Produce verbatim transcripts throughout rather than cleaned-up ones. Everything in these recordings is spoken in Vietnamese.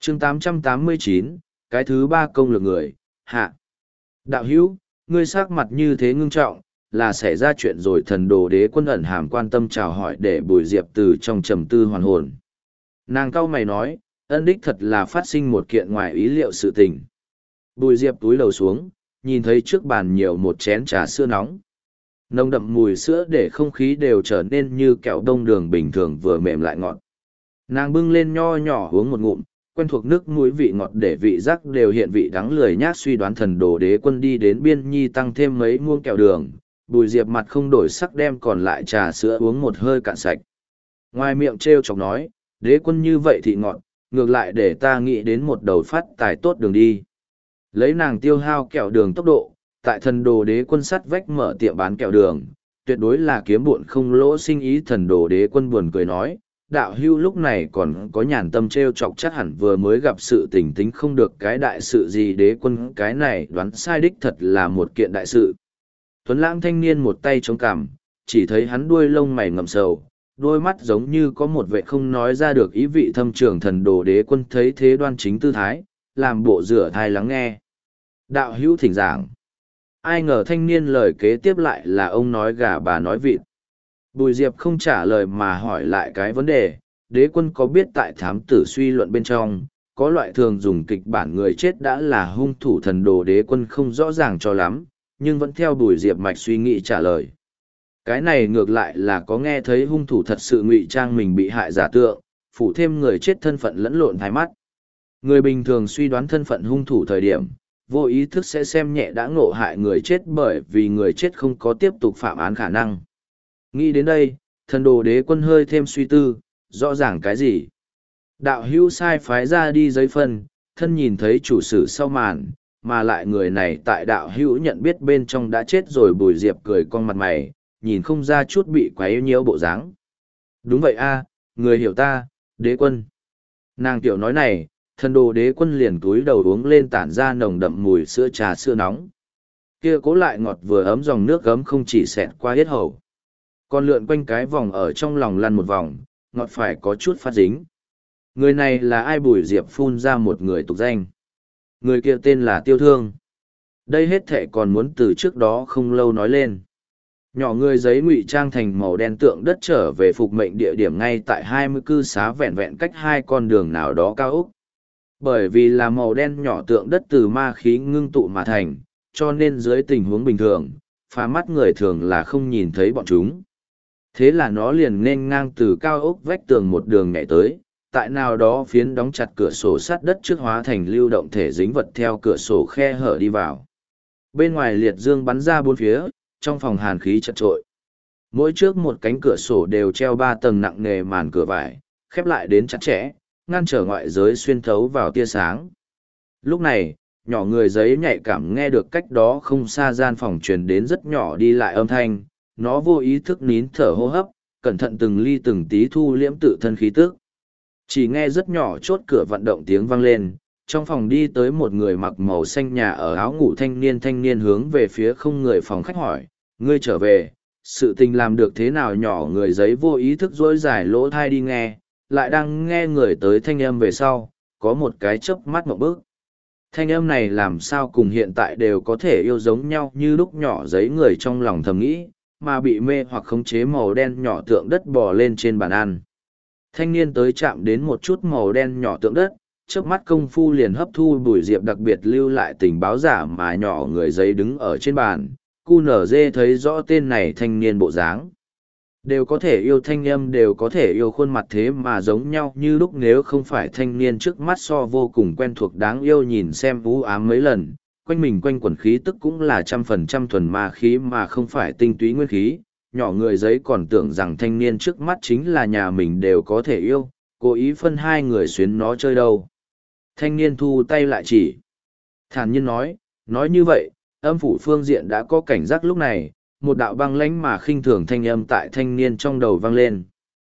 chương tám trăm tám mươi chín, cái thứ ba công lược người, hạ. Đạo hữu, ngươi sắc mặt như thế ngưng trọng, là xảy ra chuyện rồi. Thần đồ đế quân ẩn hàm quan tâm chào hỏi để Bùi Diệp từ trong trầm tư hoàn hồn. Nàng cau mày nói, ân đích thật là phát sinh một kiện ngoài ý liệu sự tình. Bùi Diệp túi lầu xuống, nhìn thấy trước bàn nhiều một chén trà sữa nóng. Nồng đậm mùi sữa để không khí đều trở nên như kẹo đông đường bình thường, vừa mềm lại ngọt. Nàng bưng lên nho nhỏ uống một ngụm, quen thuộc nước mũi vị ngọt để vị giác đều hiện vị đắng, lười nhác suy đoán thần đồ đế quân đi đến biên nhi tăng thêm mấy muỗng kẹo đường. Bùi Diệp mặt không đổi sắc đem còn lại trà sữa uống một hơi cạn sạch. Ngoài miệng trêu chọc nói, đế quân như vậy thì ngọt, ngược lại để ta nghĩ đến một đầu phát tài tốt đường đi. Lấy nàng tiêu hao kẹo đường tốc độ, tại thần đồ đế quân sắt vách mở tiệm bán kẹo đường, tuyệt đối là kiếm bộn không lỗ sinh ý. Thần đồ đế quân buồn cười nói, đạo hưu lúc này còn có nhàn tâm trêu chọc, chắc hẳn vừa mới gặp sự tình tính không được cái đại sự gì. Đế quân cái này đoán sai đích thật là một kiện đại sự. Tuấn lãng thanh niên một tay chống cằm, chỉ thấy hắn đuôi lông mày ngậm sầu, đôi mắt giống như có một vệ không nói ra được ý vị thâm trường. Thần đồ đế quân thấy thế đoan chính tư thái, làm bộ rửa thai lắng nghe. Đạo hữu thỉnh giảng. Ai ngờ thanh niên lời kế tiếp lại là ông nói gà bà nói vịt. Bùi Diệp không trả lời mà hỏi lại cái vấn đề, đế quân có biết tại thám tử suy luận bên trong, có loại thường dùng kịch bản người chết đã là hung thủ. Thần đồ đế quân không rõ ràng cho lắm, nhưng vẫn theo Bùi Diệp mạch suy nghĩ trả lời. Cái này ngược lại là có nghe thấy hung thủ thật sự ngụy trang mình bị hại giả tượng, phủ thêm người chết thân phận lẫn lộn hai mắt. Người bình thường suy đoán thân phận hung thủ thời điểm, vô ý thức sẽ xem nhẹ đã ngộ hại người chết, bởi vì người chết không có tiếp tục phạm án khả năng. Nghĩ đến đây, thần đồ đế quân hơi thêm suy tư, rõ ràng cái gì. Đạo hữu sai phái ra đi giấy phân, thân nhìn thấy chủ sử sau màn, mà lại người này tại đạo hữu nhận biết bên trong đã chết rồi. Bùi Diệp cười con mặt mày, nhìn không ra chút bị quấy nhiễu bộ dáng. Đúng vậy a, người hiểu ta, đế quân. Nàng tiểu nói này, thần đồ đế quân liền túi đầu uống lên tản ra nồng đậm mùi sữa trà sữa nóng. Kia cố lại ngọt vừa ấm, dòng nước gấm không chỉ xẹt qua hết hầu, còn lượn quanh cái vòng ở trong lòng lăn một vòng, ngọt phải có chút phát dính. Người này là ai? Bùi Diệp phun ra một người tục danh. Người kia tên là Tiêu Thương. Đây hết thệ còn muốn từ trước đó không lâu nói lên. Nhỏ người giấy ngụy trang thành màu đen tượng đất trở về phục mệnh địa điểm ngay tại hai mươi cư xá, vẹn vẹn cách hai con đường nào đó cao ốc. Bởi vì là màu đen nhỏ tượng đất từ ma khí ngưng tụ mà thành, cho nên dưới tình huống bình thường, phá mắt người thường là không nhìn thấy bọn chúng. Thế là nó liền nên ngang từ cao ốc vách tường một đường nhảy tới, tại nào đó phiến đóng chặt cửa sổ sát đất trước hóa thành lưu động thể dính vật theo cửa sổ khe hở đi vào. Bên ngoài liệt dương bắn ra bốn phía, trong phòng hàn khí chật trội. Mỗi trước một cánh cửa sổ đều treo ba tầng nặng nề màn cửa vải, khép lại đến chặt chẽ, ngăn trở ngoại giới xuyên thấu vào tia sáng. Lúc này, nhỏ người giấy nhạy cảm nghe được cách đó không xa gian phòng truyền đến rất nhỏ đi lại âm thanh, nó vô ý thức nín thở hô hấp, cẩn thận từng ly từng tí thu liễm tự thân khí tức. Chỉ nghe rất nhỏ chốt cửa vận động tiếng vang lên, trong phòng đi tới một người mặc màu xanh nhà ở áo ngủ thanh niên thanh niên hướng về phía không người phòng khách hỏi, ngươi trở về, sự tình làm được thế nào? Nhỏ người giấy vô ý thức dỗi dài lỗ thai đi nghe, lại đang nghe người tới thanh âm về sau, có một cái chớp mắt một bước. Thanh âm này làm sao cùng hiện tại đều có thể yêu giống nhau như lúc nhỏ giấy người trong lòng thầm nghĩ, mà bị mê hoặc khống chế màu đen nhỏ tượng đất bò lên trên bàn ăn. Thanh niên tới chạm đến một chút màu đen nhỏ tượng đất, chớp mắt công phu liền hấp thu Bùi Diệp đặc biệt lưu lại tình báo giả mà nhỏ người giấy đứng ở trên bàn. Cu nở dê thấy rõ tên này thanh niên bộ dáng. Đều có thể yêu thanh âm, đều có thể yêu khuôn mặt, thế mà giống nhau như lúc. Nếu không phải thanh niên trước mắt so vô cùng quen thuộc đáng yêu, nhìn xem u ám mấy lần, quanh mình quanh quần khí tức cũng là trăm phần trăm thuần ma khí mà không phải tinh túy nguyên khí. Nhỏ người giấy còn tưởng rằng thanh niên trước mắt chính là nhà mình đều có thể yêu, cố ý phân hai người xuyến nó chơi đâu. Thanh niên thu tay lại chỉ. Thản nhiên nói, nói như vậy, âm phủ phương diện đã có cảnh giác. Lúc này, một đạo băng lãnh mà khinh thường thanh âm tại thanh niên trong đầu vang lên.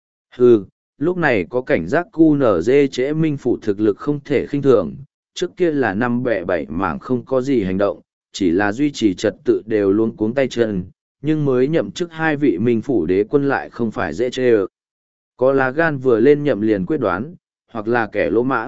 Hừ, lúc này có cảnh giác cu nở dê trễ minh phủ thực lực không thể khinh thường, trước kia là năm bẻ bảy mảng không có gì hành động, chỉ là duy trì trật tự đều luôn cuống tay chân, nhưng mới nhậm chức hai vị minh phủ đế quân lại không phải dễ chê ơ. Có lá gan vừa lên nhậm liền quyết đoán, hoặc là kẻ lỗ mãng,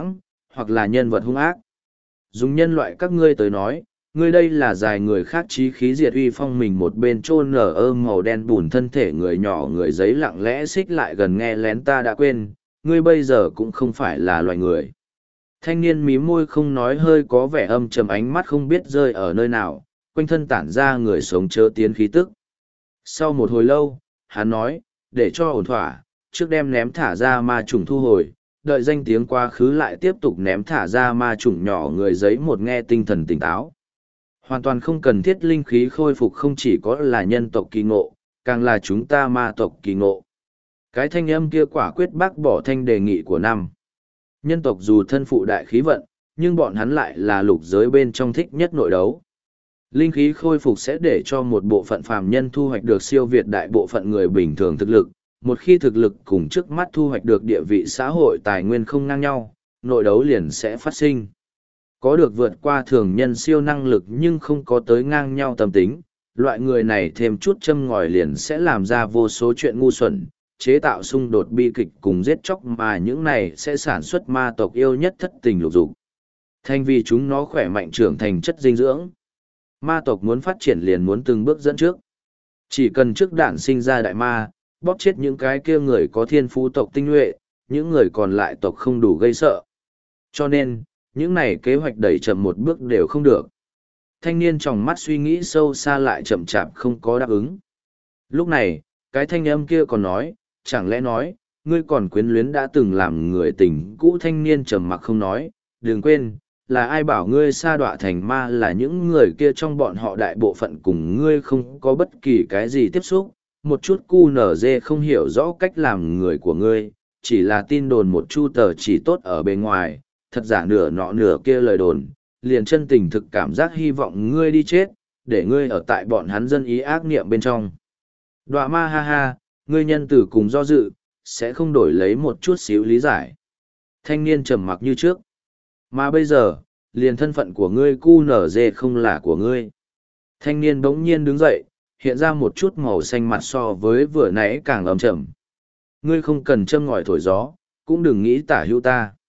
hoặc là nhân vật hung ác. Dùng nhân loại các ngươi tới nói, ngươi đây là dài người khác chí khí diệt uy phong mình một bên chôn nở ơ màu đen bùn thân thể người nhỏ người giấy lặng lẽ xích lại gần nghe lén ta đã quên, ngươi bây giờ cũng không phải là loài người. Thanh niên mí môi không nói hơi có vẻ âm trầm ánh mắt không biết rơi ở nơi nào, quanh thân tản ra người sống chớ tiến khí tức. Sau một hồi lâu, hắn nói, để cho ổn thỏa, trước đem ném thả ra ma trùng thu hồi, đợi danh tiếng quá khứ lại tiếp tục ném thả ra ma trùng nhỏ người giấy một nghe tinh thần tỉnh táo. Hoàn toàn không cần thiết linh khí khôi phục không chỉ có là nhân tộc kỳ ngộ, càng là chúng ta ma tộc kỳ ngộ. Cái thanh âm kia quả quyết bác bỏ thanh đề nghị của năm. Nhân tộc dù thân phụ đại khí vận, nhưng bọn hắn lại là lục giới bên trong thích nhất nội đấu. Linh khí khôi phục sẽ để cho một bộ phận phàm nhân thu hoạch được siêu việt đại bộ phận người bình thường thực lực. Một khi thực lực cùng trước mắt thu hoạch được địa vị xã hội tài nguyên không ngang nhau, nội đấu liền sẽ phát sinh. Có được vượt qua thường nhân siêu năng lực nhưng không có tới ngang nhau tâm tính, loại người này thêm chút châm ngòi liền sẽ làm ra vô số chuyện ngu xuẩn, chế tạo xung đột bi kịch cùng giết chóc mà những này sẽ sản xuất ma tộc yêu nhất thất tình lục dục. Thành vì chúng nó khỏe mạnh trưởng thành chất dinh dưỡng. Ma tộc muốn phát triển liền muốn từng bước dẫn trước. Chỉ cần trước đản sinh ra đại ma, bóp chết những cái kia người có thiên phú tộc tinh nhuệ, những người còn lại tộc không đủ gây sợ. Cho nên, những này kế hoạch đẩy chậm một bước đều không được. Thanh niên trong mắt suy nghĩ sâu xa lại chậm chạp không có đáp ứng. Lúc này, cái thanh âm kia còn nói, chẳng lẽ nói, ngươi còn quyến luyến đã từng làm người tình cũ. Thanh niên trầm mặc không nói, đừng quên, là ai bảo ngươi sa đọa thành ma là những người kia trong bọn họ đại bộ phận cùng ngươi không có bất kỳ cái gì tiếp xúc, một chút cu nở dê không hiểu rõ cách làm người của ngươi, chỉ là tin đồn một chu tờ chỉ tốt ở bên ngoài, thật giả nửa nọ nửa kia lời đồn, liền chân tình thực cảm giác hy vọng ngươi đi chết, để ngươi ở tại bọn hắn dân ý ác niệm bên trong. Đọa ma ha ha, ngươi nhân tử cùng do dự, sẽ không đổi lấy một chút xíu lý giải. Thanh niên trầm mặc như trước. Mà bây giờ, liền thân phận của ngươi cu nở dê không là của ngươi. Thanh niên bỗng nhiên đứng dậy, hiện ra một chút màu xanh mặt so với vừa nãy càng ấm trầm. Ngươi không cần châm ngòi thổi gió, cũng đừng nghĩ tả hữu ta.